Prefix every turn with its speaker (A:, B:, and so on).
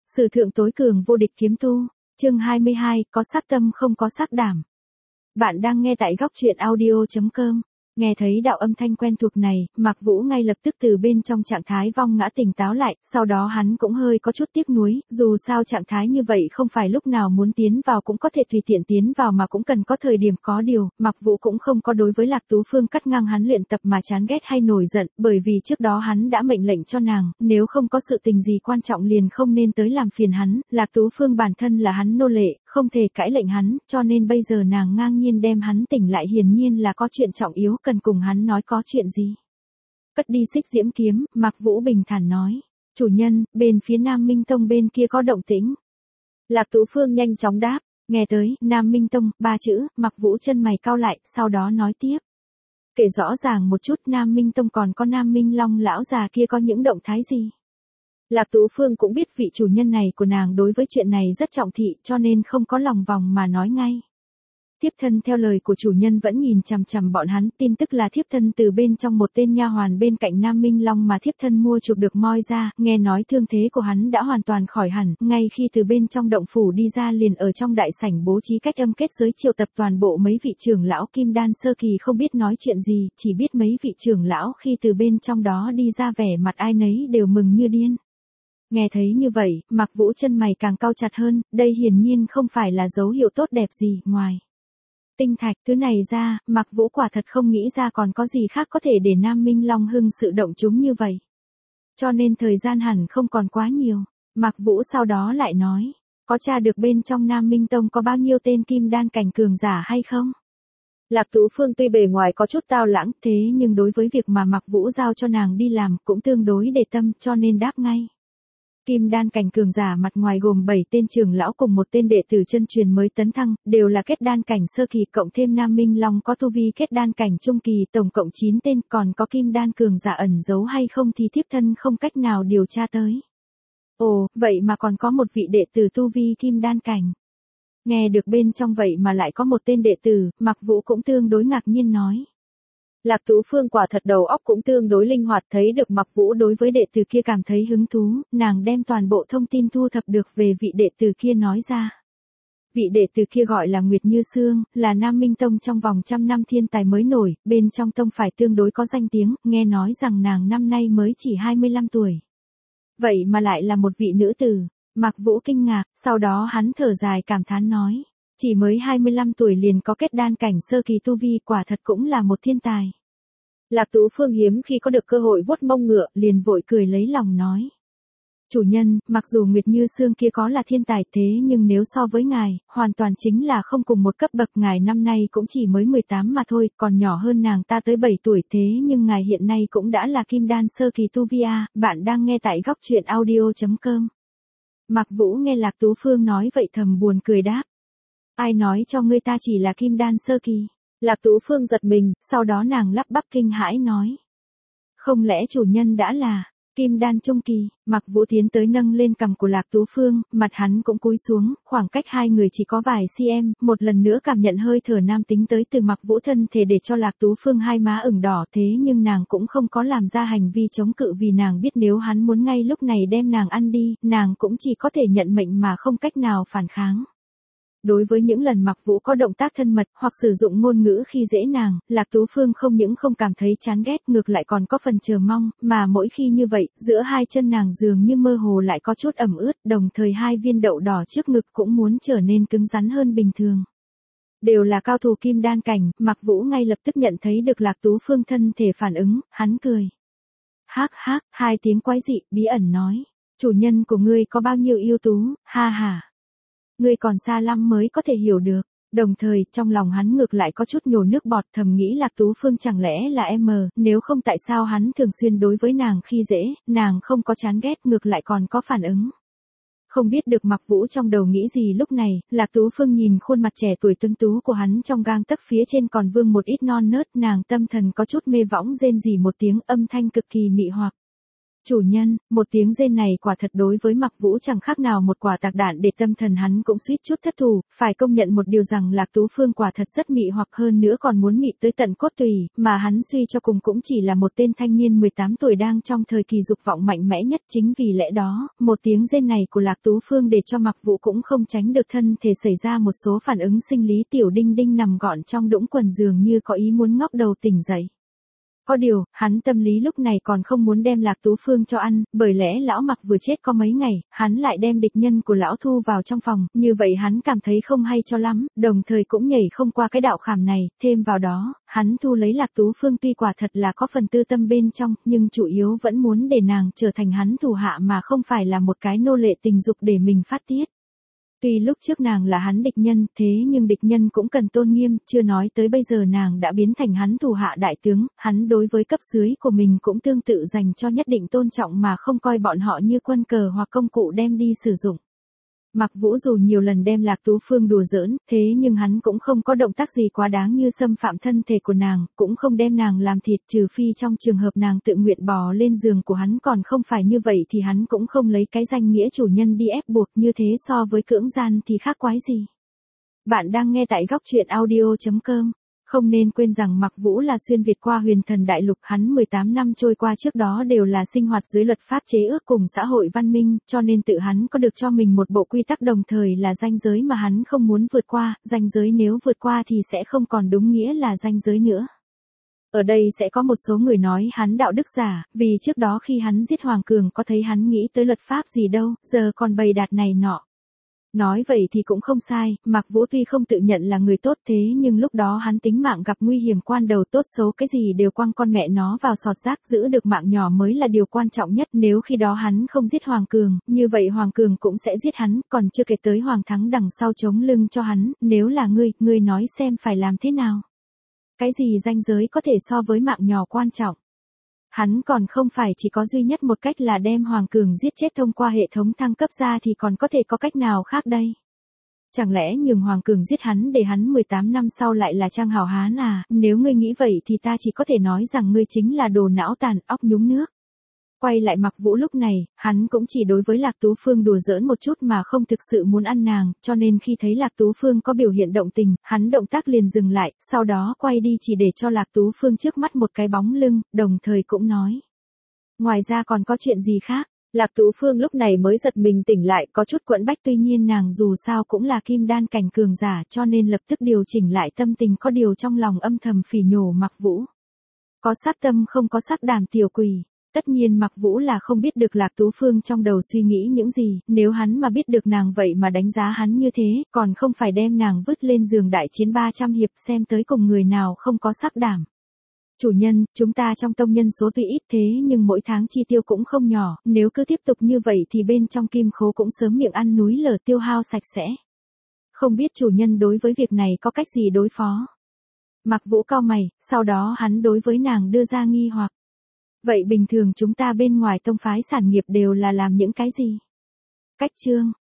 A: Sử thượng tối cường vô địch kiếm tu, chương 22, có sắc tâm không có sắc đảm. Bạn đang nghe tại góc truyện audio.com. Nghe thấy đạo âm thanh quen thuộc này, Mạc Vũ ngay lập tức từ bên trong trạng thái vong ngã tỉnh táo lại, sau đó hắn cũng hơi có chút tiếc nuối, dù sao trạng thái như vậy không phải lúc nào muốn tiến vào cũng có thể tùy tiện tiến vào mà cũng cần có thời điểm có điều, Mạc Vũ cũng không có đối với Lạc Tú Phương cắt ngang hắn luyện tập mà chán ghét hay nổi giận, bởi vì trước đó hắn đã mệnh lệnh cho nàng, nếu không có sự tình gì quan trọng liền không nên tới làm phiền hắn, Lạc Tú Phương bản thân là hắn nô lệ, không thể cãi lệnh hắn, cho nên bây giờ nàng ngang nhiên đem hắn tỉnh lại hiển nhiên là có chuyện trọng yếu cần cùng hắn nói có chuyện gì. Cất đi xích diễm kiếm, Mạc Vũ bình thản nói, chủ nhân, bên phía Nam Minh Tông bên kia có động tĩnh. Lạc Tú Phương nhanh chóng đáp, nghe tới, Nam Minh Tông, 3 chữ, Mạc Vũ chân mày cau lại, sau đó nói tiếp. Kể rõ ràng một chút Nam Minh Tông còn có Nam Minh Long lão già kia có những động thái gì. Lạc Tú Phương cũng biết vị chủ nhân này của nàng đối với chuyện này rất trọng thị cho nên không có lòng vòng mà nói ngay. Thiếp thân theo lời của chủ nhân vẫn nhìn chằm chằm bọn hắn, tin tức là thiếp thân từ bên trong một tên nha hoàn bên cạnh Nam Minh Long mà thiếp thân mua chuộc được moi ra, nghe nói thương thế của hắn đã hoàn toàn khỏi hẳn, ngay khi từ bên trong động phủ đi ra liền ở trong đại sảnh bố trí cách âm kết giới triệu tập toàn bộ mấy vị trưởng lão kim đan sơ kỳ không biết nói chuyện gì, chỉ biết mấy vị trưởng lão khi từ bên trong đó đi ra vẻ mặt ai nấy đều mừng như điên. Nghe thấy như vậy, Mạc Vũ chân mày càng cau chặt hơn, đây hiển nhiên không phải là dấu hiệu tốt đẹp gì, ngoài tinh thạch thứ này ra, Mạc Vũ quả thật không nghĩ ra còn có gì khác có thể để Nam Minh Long hưng sự động chúng như vậy. Cho nên thời gian hẳn không còn quá nhiều, Mạc Vũ sau đó lại nói, có tra được bên trong Nam Minh Tông có bao nhiêu tên kim đan cảnh cường giả hay không? Lạc Tú Phương tuy bề ngoài có chút tao lãng, thế nhưng đối với việc mà Mạc Vũ giao cho nàng đi làm cũng tương đối để tâm cho nên đáp ngay. Kim đan cảnh cường giả mặt ngoài gồm 7 tên trưởng lão cùng một tên đệ tử chân truyền mới tấn thăng, đều là kết đan cảnh sơ kỳ cộng thêm Nam Minh Long có tu vi kết đan cảnh trung kỳ tổng cộng 9 tên, còn có kim đan cường giả ẩn giấu hay không thì thiếp thân không cách nào điều tra tới. Ồ, vậy mà còn có một vị đệ tử tu vi kim đan cảnh. Nghe được bên trong vậy mà lại có một tên đệ tử, Mạc Vũ cũng tương đối ngạc nhiên nói. Lạc Tú Phương quả thật đầu óc cũng tương đối linh hoạt, thấy được Mạc Vũ đối với đệ tử kia cảm thấy hứng thú, nàng đem toàn bộ thông tin thu thập được về vị đệ tử kia nói ra. Vị đệ tử kia gọi là Nguyệt Như Sương, là Nam Minh Tông trong vòng 100 năm thiên tài mới nổi, bên trong tông phải tương đối có danh tiếng, nghe nói rằng nàng năm nay mới chỉ 25 tuổi. Vậy mà lại là một vị nữ tử, Mạc Vũ kinh ngạc, sau đó hắn thở dài cảm thán nói. Chỉ mới 25 tuổi liền có kết đan cảnh sơ kỳ tu vi quả thật cũng là một thiên tài. Lạc Tú Phương hiếm khi có được cơ hội vuốt mông ngựa liền vội cười lấy lòng nói. Chủ nhân, mặc dù Nguyệt Như Sương kia có là thiên tài thế nhưng nếu so với ngài, hoàn toàn chính là không cùng một cấp bậc, ngài năm nay cũng chỉ mới 18 mà thôi, còn nhỏ hơn nàng ta tới 7 tuổi thế nhưng ngài hiện nay cũng đã là kim đan sơ kỳ tu vi a. Bạn đang nghe tại góc truyện audio.com. Mạc Vũ nghe Lạc Tú Phương nói vậy thầm buồn cười đáp. Ai nói cho ngươi ta chỉ là kim đan sơ kỳ? Lạc Tú Phương giật mình, sau đó nàng lắp bắp kinh hãi nói. Không lẽ chủ nhân đã là kim đan trung kỳ? Mạc Vũ tiến tới nâng lên cằm của Lạc Tú Phương, mặt hắn cũng cúi xuống, khoảng cách hai người chỉ có vài cm, một lần nữa cảm nhận hơi thở nam tính tới từ Mạc Vũ thân thể để cho Lạc Tú Phương hai má ửng đỏ, thế nhưng nàng cũng không có làm ra hành vi chống cự vì nàng biết nếu hắn muốn ngay lúc này đem nàng ăn đi, nàng cũng chỉ có thể nhận mệnh mà không cách nào phản kháng. Đối với những lần Mạc Vũ có động tác thân mật hoặc sử dụng ngôn ngữ khi dễ nàng, Lạc Tú Phương không những không cảm thấy chán ghét ngược lại còn có phần chờ mong, mà mỗi khi như vậy, giữa hai chân nàng dường như mơ hồ lại có chút ẩm ướt, đồng thời hai viên đậu đỏ trước ngực cũng muốn trở nên cứng rắn hơn bình thường. Đều là cao thủ kim đan cảnh, Mạc Vũ ngay lập tức nhận thấy được Lạc Tú Phương thân thể phản ứng, hắn cười. Hác hác, hai tiếng quái dị, bí ẩn nói, chủ nhân của ngươi có bao nhiêu ưu tú, ha ha. Ngươi còn xa lắm mới có thể hiểu được, đồng thời trong lòng hắn ngược lại có chút nhổ nước bọt thầm nghĩ Lạc Tú Phương chẳng lẽ là em, nếu không tại sao hắn thường xuyên đối với nàng khi dễ, nàng không có chán ghét ngược lại còn có phản ứng. Không biết được Mạc Vũ trong đầu nghĩ gì lúc này, Lạc Tú Phương nhìn khuôn mặt trẻ tuổi tuấn tú của hắn trong gang tấc phía trên còn vương một ít non nớt, nàng tâm thần có chút mê võng rên rỉ một tiếng âm thanh cực kỳ mị hoặc. Chủ nhân, một tiếng rên này quả thật đối với Mạc Vũ chẳng khác nào một quả tạc đạn để tâm thần hắn cũng suýt chút thất thủ, phải công nhận một điều rằng Lạc Tú Phương quả thật rất mị hoặc hơn nữa còn muốn mị tới tận cốt tủy, mà hắn suy cho cùng cũng chỉ là một tên thanh niên 18 tuổi đang trong thời kỳ dục vọng mạnh mẽ nhất. Chính vì lẽ đó, một tiếng rên này của Lạc Tú Phương để cho Mạc Vũ cũng không tránh được thân thể xảy ra một số phản ứng sinh lý. Tiểu Đinh Đinh nằm gọn trong đũng quần dường như có ý muốn ngóc đầu tỉnh dậy. Có điều, hắn tâm lý lúc này còn không muốn đem Lạc Tú Phương cho ăn, bởi lẽ lão Mạc vừa chết có mấy ngày, hắn lại đem địch nhân của lão thu vào trong phòng, như vậy hắn cảm thấy không hay cho lắm, đồng thời cũng nhảy không qua cái đạo khảm này, thêm vào đó, hắn thu lấy Lạc Tú Phương tuy quả thật là có phần tư tâm bên trong, nhưng chủ yếu vẫn muốn để nàng trở thành hắn thủ hạ mà không phải là một cái nô lệ tình dục để mình phát tiết. Tuy lúc trước nàng là hắn địch nhân, thế nhưng địch nhân cũng cần tôn nghiêm, chưa nói tới bây giờ nàng đã biến thành hắn thủ hạ đại tướng, hắn đối với cấp dưới của mình cũng tương tự dành cho nhất định tôn trọng mà không coi bọn họ như quân cờ hoặc công cụ đem đi sử dụng. Mạc Vũ dù nhiều lần đem Lạc Tú Phương đùa giỡn, thế nhưng hắn cũng không có động tác gì quá đáng như xâm phạm thân thể của nàng, cũng không đem nàng làm thịt, trừ phi trong trường hợp nàng tự nguyện bò lên giường của hắn, còn không phải như vậy thì hắn cũng không lấy cái danh nghĩa chủ nhân đi ép buộc, như thế so với cưỡng gian thì khác quái gì. Bạn đang nghe tại góc truyện audio.com. Không nên quên rằng Mạc Vũ là xuyên Việt qua huyền thần đại lục, hắn 18 năm trôi qua trước đó đều là sinh hoạt dưới luật pháp chế ước cùng xã hội văn minh, cho nên tự hắn có được cho mình một bộ quy tắc đồng thời là ranh giới mà hắn không muốn vượt qua, ranh giới nếu vượt qua thì sẽ không còn đúng nghĩa là ranh giới nữa. Ở đây sẽ có một số người nói hắn đạo đức giả, vì trước đó khi hắn giết Hoàng Cường có thấy hắn nghĩ tới luật pháp gì đâu, giờ còn bày đặt này nọ. Nói vậy thì cũng không sai, Mạc Vũ tuy không tự nhận là người tốt thế nhưng lúc đó hắn tính mạng gặp nguy hiểm quan đầu, tốt xấu cái gì đều quăng con mẹ nó vào sọt rác, giữ được mạng nhỏ mới là điều quan trọng nhất. Nếu khi đó hắn không giết Hoàng Cường, như vậy Hoàng Cường cũng sẽ giết hắn, còn chưa kể tới Hoàng Thắng đằng sau chống lưng cho hắn, nếu là ngươi nói xem phải làm thế nào? Cái gì ranh giới có thể so với mạng nhỏ quan trọng? Hắn còn không phải chỉ có duy nhất một cách là đem Hoàng Cường giết chết thông qua hệ thống thăng cấp ra thì còn có thể có cách nào khác đây? Chẳng lẽ nhường Hoàng Cường giết hắn để hắn 18 năm sau lại là Trang hảo hán à? Nếu ngươi nghĩ vậy thì ta chỉ có thể nói rằng ngươi chính là đồ não tàn, óc nhúng nước. Quay lại Mạc Vũ lúc này, hắn cũng chỉ đối với Lạc Tú Phương đùa giỡn một chút mà không thực sự muốn ăn nàng, cho nên khi thấy Lạc Tú Phương có biểu hiện động tình, hắn động tác liền dừng lại, sau đó quay đi chỉ để cho Lạc Tú Phương trước mắt một cái bóng lưng, đồng thời cũng nói. Ngoài ra còn có chuyện gì khác? Lạc Tú Phương lúc này mới giật mình tỉnh lại, có chút quẫn bách, tuy nhiên nàng dù sao cũng là kim đan cảnh cường giả cho nên lập tức điều chỉnh lại tâm tình, có điều trong lòng âm thầm phỉ nhổ Mạc Vũ. Có sắc tâm không có sắc đảm tiểu quỷ. Tất nhiên Mạc Vũ là không biết được Lạc Tú Phương trong đầu suy nghĩ những gì, nếu hắn mà biết được nàng vậy mà đánh giá hắn như thế, còn không phải đem nàng vứt lên giường đại chiến 300 hiệp xem tới cùng người nào không có sắc đảm. Chủ nhân, chúng ta trong tông nhân số tuy ít thế nhưng mỗi tháng chi tiêu cũng không nhỏ, nếu cứ tiếp tục như vậy thì bên trong kim khố cũng sớm miệng ăn núi lở, tiêu hao sạch sẽ. Không biết chủ nhân đối với việc này có cách gì đối phó? Mạc Vũ cau mày, sau đó hắn đối với nàng đưa ra nghi hoặc. Vậy bình thường chúng ta bên ngoài tông phái sản nghiệp đều là làm những cái gì? Cách chương,